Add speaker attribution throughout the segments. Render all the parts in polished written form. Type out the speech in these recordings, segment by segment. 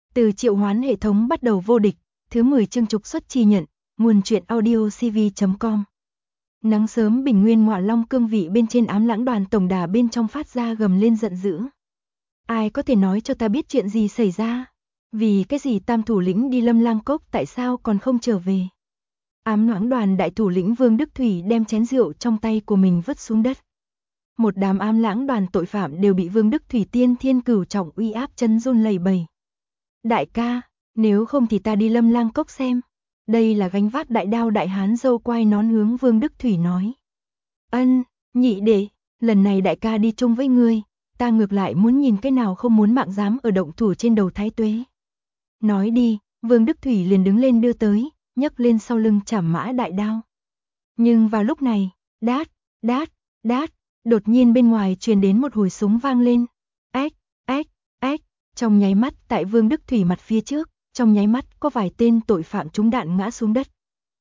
Speaker 1: Từ triệu hoán hệ thống bắt đầu vô địch, thứ 10 chương trục xuất chi nhận, nguồn truyện audio cv.com. Nắng sớm bình nguyên ngọa long cương vị bên trên ám lãng đoàn tổng đà bên trong phát ra gầm lên giận dữ. Ai có thể nói cho ta biết chuyện gì xảy ra? Vì cái gì tam thủ lĩnh đi Lâm Lang Cốc tại sao còn không trở về? Ám lãng đoàn đại thủ lĩnh Vương Đức Thủy đem chén rượu trong tay của mình vứt xuống đất. Một đám ám lãng đoàn tội phạm đều bị Vương Đức Thủy tiên thiên cửu trọng uy áp chân run lẩy bẩy. Đại ca, nếu không thì ta đi Lâm Lang Cốc xem. Đây là gánh vác đại đao đại hán râu quai nón hướng Vương Đức Thủy nói. Ân, nhị đệ, lần này đại ca đi chung với ngươi, ta ngược lại muốn nhìn cái nào không muốn mạng dám ở động thủ trên đầu Thái Tuế. Nói đi, Vương Đức Thủy liền đứng lên đưa tới, nhấc lên sau lưng chảm mã đại đao. Nhưng vào lúc này, đát, đát, đát, đột nhiên bên ngoài truyền đến một hồi súng vang lên. Ếch, ếch, ếch, trong nháy mắt tại Vương Đức Thủy mặt phía trước, trong nháy mắt có vài tên tội phạm trúng đạn ngã xuống đất.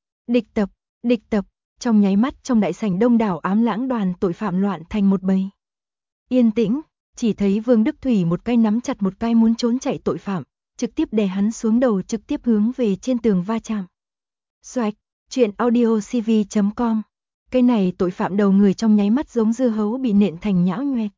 Speaker 1: Địch tập, trong nháy mắt trong đại sảnh đông đảo ám lãng đoàn tội phạm loạn thành một bầy. Yên tĩnh, chỉ thấy Vương Đức Thủy một cái nắm chặt một cái muốn trốn chạy tội phạm, trực tiếp đè hắn xuống đầu trực tiếp hướng về trên tường va chạm. Xoạch, chuyện audio cv.com. Cái này tội phạm đầu người trong nháy mắt giống dưa hấu bị nện thành nhão nhoẹt.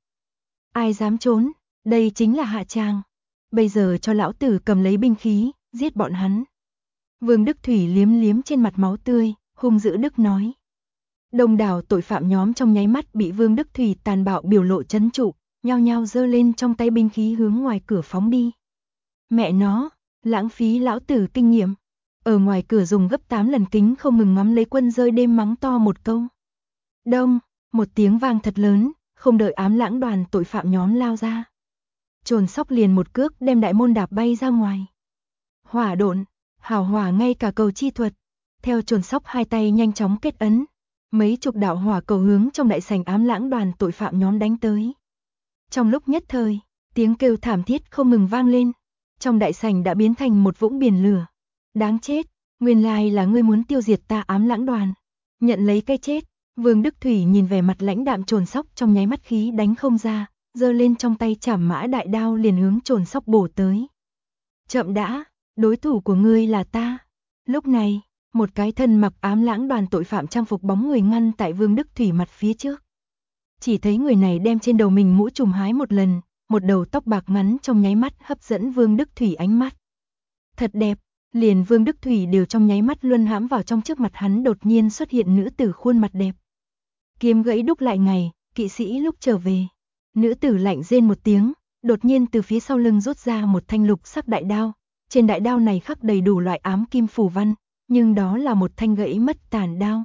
Speaker 1: Ai dám trốn, đây chính là hạ tràng. Bây giờ cho lão tử cầm lấy binh khí, giết bọn hắn. Vương Đức Thủy liếm liếm trên mặt máu tươi, hung dữ Đức nói. Đông đảo tội phạm nhóm trong nháy mắt bị Vương Đức Thủy tàn bạo biểu lộ trấn trụ, nhao nhao giơ lên trong tay binh khí hướng ngoài cửa phóng đi. Mẹ nó, lãng phí lão tử kinh nghiệm. Ở ngoài cửa dùng gấp 8 lần kính không ngừng ngắm lấy Quân Rơi Đêm mắng to một câu. Đông, một tiếng vang thật lớn, không đợi ám lãng đoàn tội phạm nhóm lao ra. Trồn Sóc liền một cước đem đại môn đạp bay ra ngoài. Hỏa độn, hào hỏa ngay cả cầu chi thuật. Theo Trồn Sóc hai tay nhanh chóng kết ấn, mấy chục đạo hỏa cầu hướng trong đại sảnh ám lãng đoàn tội phạm nhóm đánh tới. Trong lúc nhất thời, tiếng kêu thảm thiết không ngừng vang lên. Trong đại sảnh đã biến thành một vũng biển lửa. Đáng chết, nguyên lai là ngươi muốn tiêu diệt ta ám lãng đoàn. Nhận lấy cái chết, Vương Đức Thủy nhìn về mặt lãnh đạm Trồn Sóc trong nháy mắt khí đánh không ra, giơ lên trong tay chảm mã đại đao liền hướng Trồn Sóc bổ tới. Chậm đã, đối thủ của ngươi là ta. Lúc này, một cái thân mặc ám lãng đoàn tội phạm trang phục bóng người ngăn tại Vương Đức Thủy mặt phía trước. Chỉ thấy người này đem trên đầu mình mũ trùm hái một lần, một đầu tóc bạc ngắn trong nháy mắt hấp dẫn Vương Đức Thủy ánh mắt. Thật đẹp, liền Vương Đức Thủy đều trong nháy mắt luân hãm vào trong trước mặt hắn đột nhiên xuất hiện nữ tử khuôn mặt đẹp. Kiếm gãy đúc lại ngày, kỵ sĩ lúc trở về. Nữ tử lạnh rên một tiếng, đột nhiên từ phía sau lưng rút ra một thanh lục sắc đại đao. Trên đại đao này khắc đầy đủ loại ám kim phù văn, nhưng đó là một thanh gãy mất tàn đao.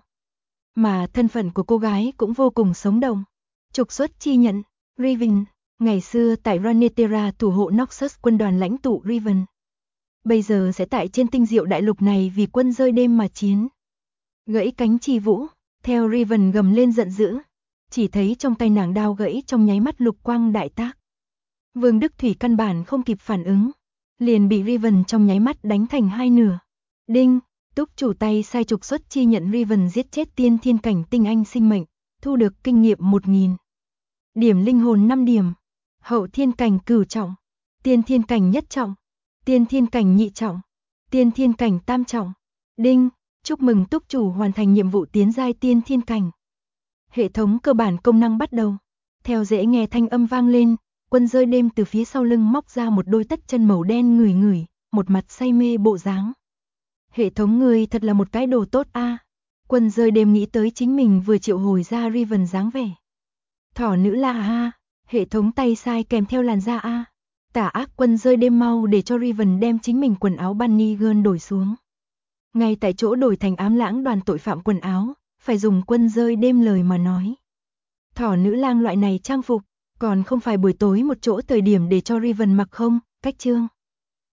Speaker 1: Mà thân phận của cô gái cũng vô cùng sống động. Trục xuất chi nhận, Riven, ngày xưa tại Runeterra thủ hộ Noxus quân đoàn lãnh tụ Riven. Bây giờ sẽ tại trên tinh diệu đại lục này vì Quân Rơi Đêm mà chiến. Gãy cánh chi vũ, theo Riven gầm lên giận dữ. Chỉ thấy trong tay nàng đao gãy trong nháy mắt lục quang đại tác. Vương Đức Thủy căn bản không kịp phản ứng, liền bị Riven trong nháy mắt đánh thành hai nửa. Đinh, túc chủ tay sai trục xuất chi nhận Riven giết chết tiên thiên cảnh tinh anh sinh mệnh, thu được kinh nghiệm 1000. Điểm linh hồn 5 điểm. Hậu thiên cảnh cửu trọng, tiên thiên cảnh nhất trọng, tiên thiên cảnh nhị trọng, tiên thiên cảnh tam trọng. Đinh, chúc mừng túc chủ hoàn thành nhiệm vụ tiến giai tiên thiên cảnh. Hệ thống cơ bản công năng bắt đầu. Theo dễ nghe thanh âm vang lên, Quân Rơi Đêm từ phía sau lưng móc ra một đôi tất chân màu đen ngửi ngửi, một mặt say mê bộ dáng. Hệ thống ngươi thật là một cái đồ tốt a. Quân Rơi Đêm nghĩ tới chính mình vừa triệu hồi ra Riven dáng vẻ. Thỏ nữ là ha, hệ thống tay sai kèm theo làn da a. Tà ác Quân Rơi Đêm mau để cho Riven đem chính mình quần áo bunny girl đổi xuống. Ngay tại chỗ đổi thành ám lãng đoàn tội phạm quần áo, phải dùng Quân Rơi Đêm lời mà nói. Thỏ nữ lang loại này trang phục, còn không phải buổi tối một chỗ thời điểm để cho Riven mặc không, cách chương.